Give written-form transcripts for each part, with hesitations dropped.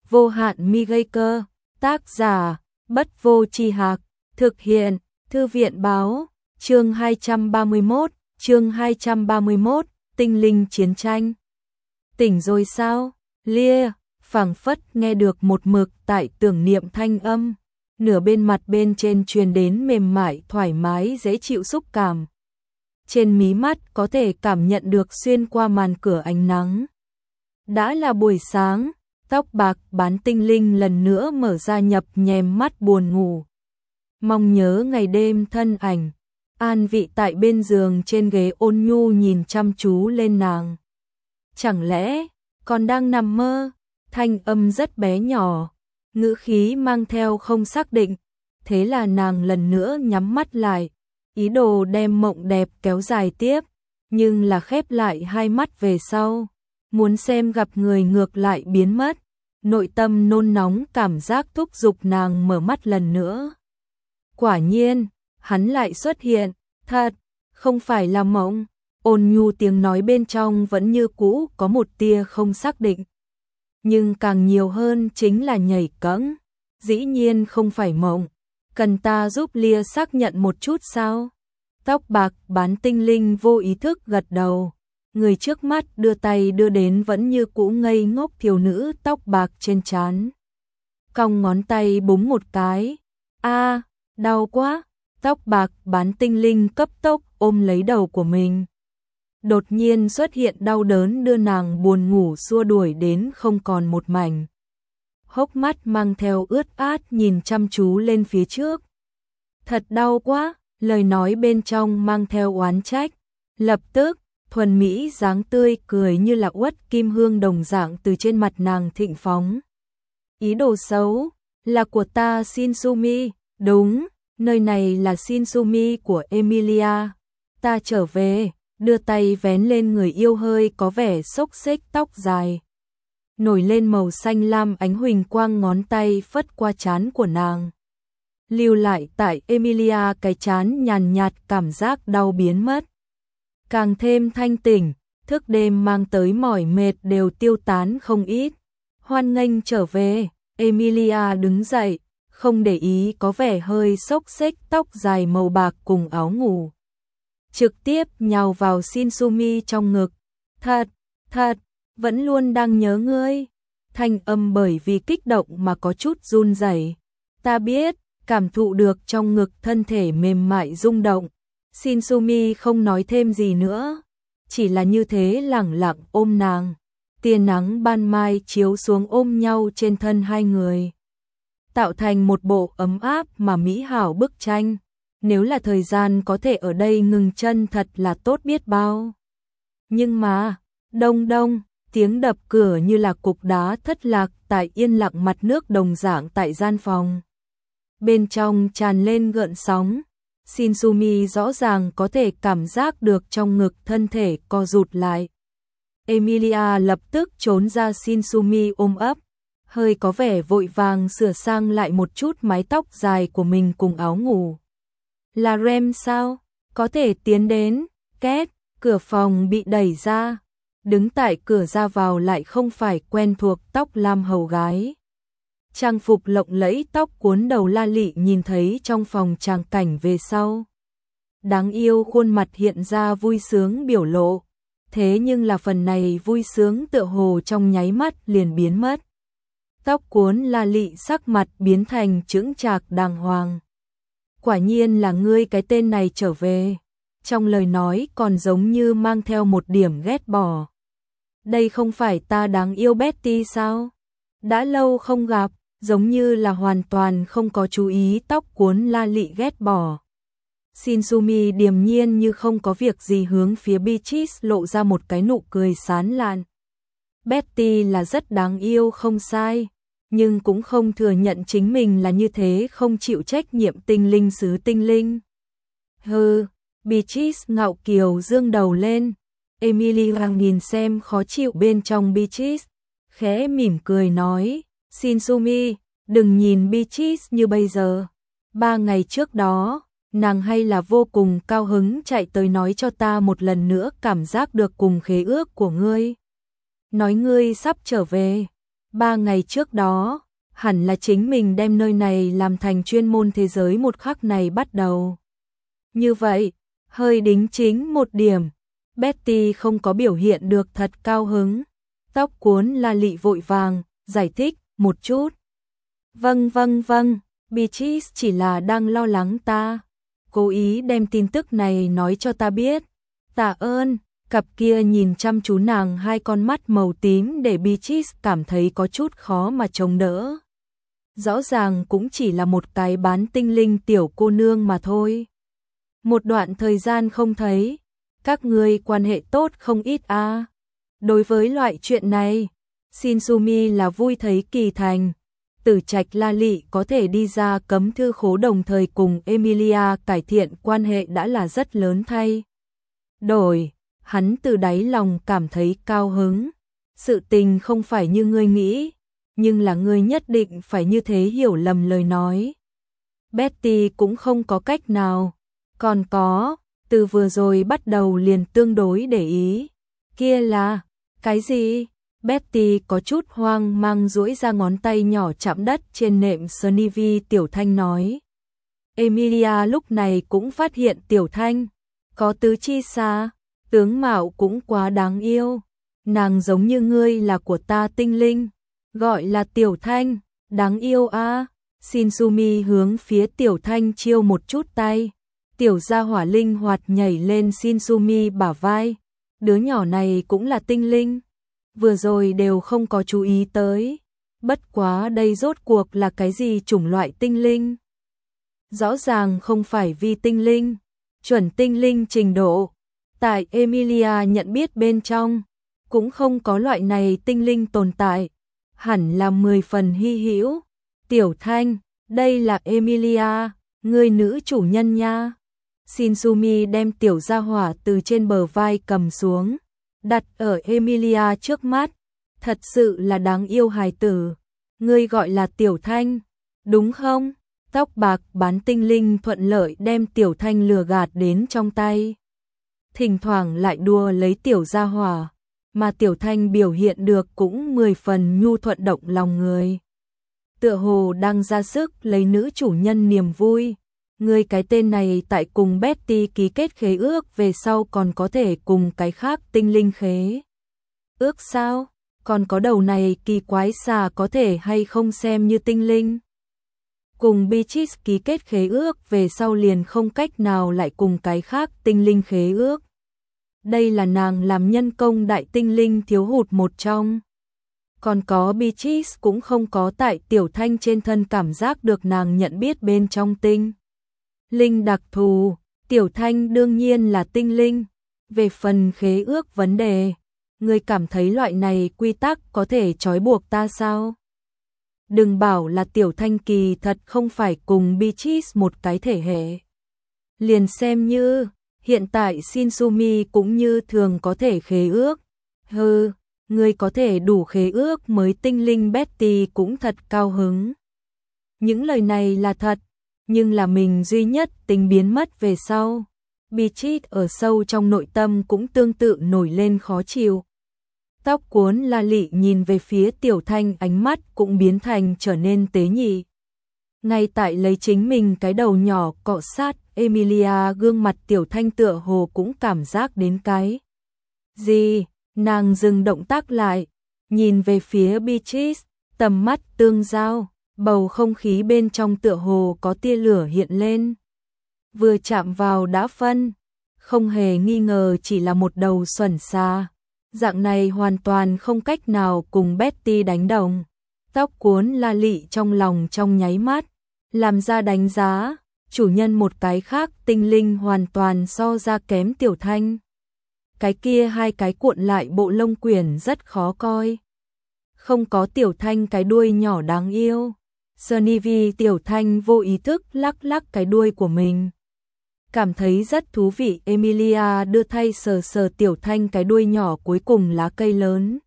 Vô hạn mi gây cơ. Tác giả Bất Vô Tri Hạc. Thực hiện Thư viện báo. Chương 231, tinh linh chiến tranh. Tỉnh rồi sao? Lia, phảng phất nghe được một mực tại tưởng niệm thanh âm, nửa bên mặt bên trên truyền đến mềm mại thoải mái dễ chịu xúc cảm. Trên mí mắt có thể cảm nhận được xuyên qua màn cửa ánh nắng. Đã là buổi sáng, tóc bạc bán tinh linh lần nữa mở ra nhập nhèm mắt buồn ngủ. Mong nhớ ngày đêm thân ảnh, an vị tại bên giường trên ghế ôn nhu nhìn chăm chú lên nàng. Chẳng lẽ còn đang nằm mơ? Thanh âm rất bé nhỏ, ngữ khí mang theo không xác định. Thế là nàng lần nữa nhắm mắt lại, ý đồ đem mộng đẹp kéo dài tiếp, nhưng là khép lại hai mắt về sau, muốn xem gặp người ngược lại biến mất. Nội tâm nôn nóng cảm giác thúc giục nàng mở mắt lần nữa. Quả nhiên, hắn lại xuất hiện, thật, không phải là mộng. Ôn nhu tiếng nói bên trong vẫn như cũ có một tia không xác định. Nhưng càng nhiều hơn chính là nhảy cẫng. Dĩ nhiên không phải mộng. Cần ta giúp Lia xác nhận một chút sao? Tóc bạc bán tinh linh vô ý thức gật đầu. Người trước mắt đưa tay đưa đến vẫn như cũ ngây ngốc thiếu nữ tóc bạc trên trán. Cong ngón tay búng một cái. A, đau quá. Tóc bạc bán tinh linh cấp tốc ôm lấy đầu của mình. Đột nhiên xuất hiện đau đớn đưa nàng buồn ngủ xua đuổi đến không còn một mảnh. Hốc mắt mang theo ướt át nhìn chăm chú lên phía trước. Thật đau quá, lời nói bên trong mang theo oán trách. Lập tức, thuần mỹ dáng tươi cười như là uất kim hương đồng dạng từ trên mặt nàng thịnh phóng. Ý đồ xấu, là của ta Shinsumi, đúng, nơi này là Shinsumi của Emilia. Ta trở về. Đưa tay vén lên người yêu hơi có vẻ xốc xếch tóc dài. Nổi lên màu xanh lam ánh huỳnh quang ngón tay phất qua trán của nàng. Lưu lại tại Emilia cái trán nhàn nhạt cảm giác đau biến mất. Càng thêm thanh tỉnh, thức đêm mang tới mỏi mệt đều tiêu tán không ít. Hoan nghênh trở về, Emilia đứng dậy, không để ý có vẻ hơi xốc xếch tóc dài màu bạc cùng áo ngủ. Trực tiếp nhào vào Shinsumi trong ngực. Thật, vẫn luôn đang nhớ ngươi. Thanh âm bởi vì kích động mà có chút run rẩy. Ta biết, cảm thụ được trong ngực thân thể mềm mại rung động. Shinsumi không nói thêm gì nữa, chỉ là như thế lẳng lặng ôm nàng. Tia nắng ban mai chiếu xuống ôm nhau trên thân hai người, tạo thành một bộ ấm áp mà mỹ hảo bức tranh. Nếu là thời gian có thể ở đây ngừng chân thật là tốt biết bao. Nhưng mà, đông đông, tiếng đập cửa như là cục đá thất lạc tại yên lặng mặt nước đồng dạng tại gian phòng. Bên trong tràn lên gợn sóng, Shinsumi rõ ràng có thể cảm giác được trong ngực thân thể co rụt lại. Emilia lập tức trốn ra Shinsumi ôm ấp, hơi có vẻ vội vàng sửa sang lại một chút mái tóc dài của mình cùng áo ngủ. Là Rem sao? Có thể tiến đến. Két, cửa phòng bị đẩy ra. Đứng tại cửa ra vào lại không phải quen thuộc tóc lam hầu gái. Trang phục lộng lẫy tóc cuốn đầu La Lị nhìn thấy trong phòng tràng cảnh về sau. Đáng yêu khuôn mặt hiện ra vui sướng biểu lộ. Thế nhưng là phần này vui sướng tựa hồ trong nháy mắt liền biến mất. Tóc cuốn La Lị sắc mặt biến thành chững chạc đàng hoàng. Quả nhiên là ngươi, cái tên này trở về. Trong lời nói còn giống như mang theo một điểm ghét bỏ. Đây không phải ta đáng yêu Betty sao? Đã lâu không gặp, giống như là hoàn toàn không có chú ý tóc cuốn La Lị ghét bỏ. Shinsumi điềm nhiên như không có việc gì hướng phía Beatrice lộ ra một cái nụ cười sán lạn. Betty là rất đáng yêu không sai, nhưng cũng không thừa nhận chính mình là như thế không chịu trách nhiệm tinh linh sứ tinh linh. Hừ, Beatrice ngạo kiều dương đầu lên. Emilia nhìn xem khó chịu bên trong Beatrice, khẽ mỉm cười nói, Shinsumi, đừng nhìn Beatrice như bây giờ. 3 ngày trước đó, nàng hay là vô cùng cao hứng chạy tới nói cho ta một lần nữa cảm giác được cùng khế ước của ngươi. Nói ngươi sắp trở về. 3 ngày trước đó, hẳn là chính mình đem nơi này làm thành chuyên môn thế giới một khắc này bắt đầu. Như vậy, hơi đính chính một điểm, Betty không có biểu hiện được thật cao hứng. Tóc cuốn La Lị vội vàng, giải thích một chút. Vâng, Beatrice chỉ là đang lo lắng ta. Cố ý đem tin tức này nói cho ta biết. Tạ ơn, cặp kia nhìn chăm chú nàng hai con mắt màu tím để Beatrice cảm thấy có chút khó mà chống đỡ. Rõ ràng cũng chỉ là một cái bán tinh linh tiểu cô nương mà thôi. Một đoạn thời gian không thấy, các ngươi quan hệ tốt không ít à. Đối với loại chuyện này, Shinsumi là vui thấy kỳ thành. Tử Trạch La Lị có thể đi ra cấm thư khố đồng thời cùng Emilia cải thiện quan hệ đã là rất lớn thay. Đổi, hắn từ đáy lòng cảm thấy cao hứng. Sự tình không phải như ngươi nghĩ, nhưng là ngươi nhất định phải như thế hiểu lầm lời nói. Betty cũng không có cách nào. Còn có, từ vừa rồi bắt đầu liền tương đối để ý. Kia là, cái gì? Betty có chút hoang mang duỗi ra ngón tay nhỏ chạm đất trên nệm Snivi. Tiểu Thanh nói. Emilia lúc này cũng phát hiện Tiểu Thanh có tứ chi xa, tướng mạo cũng quá đáng yêu. Nàng giống như ngươi là của ta tinh linh, gọi là Tiểu Thanh, đáng yêu a. Shinsumi hướng phía Tiểu Thanh chiêu một chút tay. Tiểu gia hỏa linh hoạt nhảy lên Shinsumi bả vai. Đứa nhỏ này cũng là tinh linh. Vừa rồi đều không có chú ý tới. Bất quá đây rốt cuộc là cái gì chủng loại tinh linh? Rõ ràng không phải vi tinh linh, chuẩn tinh linh trình độ. Tại Emilia nhận biết bên trong, cũng không có loại này tinh linh tồn tại. Hẳn là 10 phần hy hữu. Tiểu Thanh, đây là Emilia, người nữ chủ nhân nha. Shinsumi đem tiểu gia hỏa từ trên bờ vai cầm xuống, đặt ở Emilia trước mắt. Thật sự là đáng yêu hài tử. Ngươi gọi là Tiểu Thanh, đúng không? Tóc bạc bán tinh linh thuận lợi đem Tiểu Thanh lừa gạt đến trong tay. Thỉnh thoảng lại đùa lấy tiểu gia hỏa, mà Tiểu Thanh biểu hiện được cũng 10 phần nhu thuận động lòng người. Tựa hồ đang ra sức lấy nữ chủ nhân niềm vui. Ngươi cái tên này tại cùng Betty ký kết khế ước về sau còn có thể cùng cái khác tinh linh khế ước sao? Còn có đầu này kỳ quái xà có thể hay không xem như tinh linh? Cùng Beatrice ký kết khế ước về sau liền không cách nào lại cùng cái khác tinh linh khế ước. Đây là nàng làm nhân công đại tinh linh thiếu hụt một trong. Còn có Beatrice cũng không có tại Tiểu Thanh trên thân cảm giác được nàng nhận biết bên trong tinh linh đặc thù. Tiểu Thanh đương nhiên là tinh linh. Về phần khế ước vấn đề, ngươi cảm thấy loại này quy tắc có thể trói buộc ta sao? Đừng bảo là Tiểu Thanh kỳ thật không phải cùng Beatrice một cái thể hệ. Liền xem như hiện tại Shinsumi cũng như thường có thể khế ước. Hừ, ngươi có thể đủ khế ước mới tinh linh. Betty cũng thật cao hứng. Những lời này là thật, nhưng là mình duy nhất tính biến mất về sau. Beatrice ở sâu trong nội tâm cũng tương tự nổi lên khó chịu. Tóc cuốn La Lị nhìn về phía Tiểu Thanh, ánh mắt cũng biến thành trở nên tế nhị. Ngay tại lấy chính mình cái đầu nhỏ cọ sát Emilia gương mặt, Tiểu Thanh tựa hồ cũng cảm giác đến cái gì. Nàng dừng động tác lại, nhìn về phía Beatrice, tầm mắt tương giao, bầu không khí bên trong tựa hồ có tia lửa hiện lên. Vừa chạm vào đã phân, không hề nghi ngờ chỉ là một đầu xuẩn xà. Dạng này hoàn toàn không cách nào cùng Betty đánh đồng. Tóc cuốn La Lị trong lòng trong nháy mắt làm ra đánh giá, chủ nhân một cái khác tinh linh hoàn toàn so ra kém Tiểu Thanh. Cái kia hai cái cuộn lại bộ lông quyển rất khó coi. Không có Tiểu Thanh cái đuôi nhỏ đáng yêu. Snivi. Tiểu Thanh vô ý thức lắc lắc cái đuôi của mình, cảm thấy rất thú vị. Emilia đưa tay sờ sờ Tiểu Thanh cái đuôi nhỏ, cuối cùng lá cây lớn.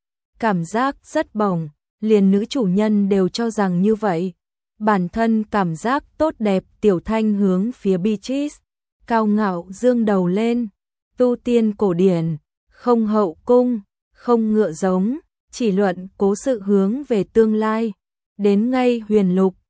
Cảm giác rất bổng, liền nữ chủ nhân đều cho rằng như vậy. Bản thân cảm giác tốt đẹp. Tiểu Thanh hướng phía Beatrice, cao ngạo dương đầu lên. Tu tiên cổ điển, không hậu cung, không ngựa giống, chỉ luận cố sự hướng về tương lai. Đến ngay huyền lục,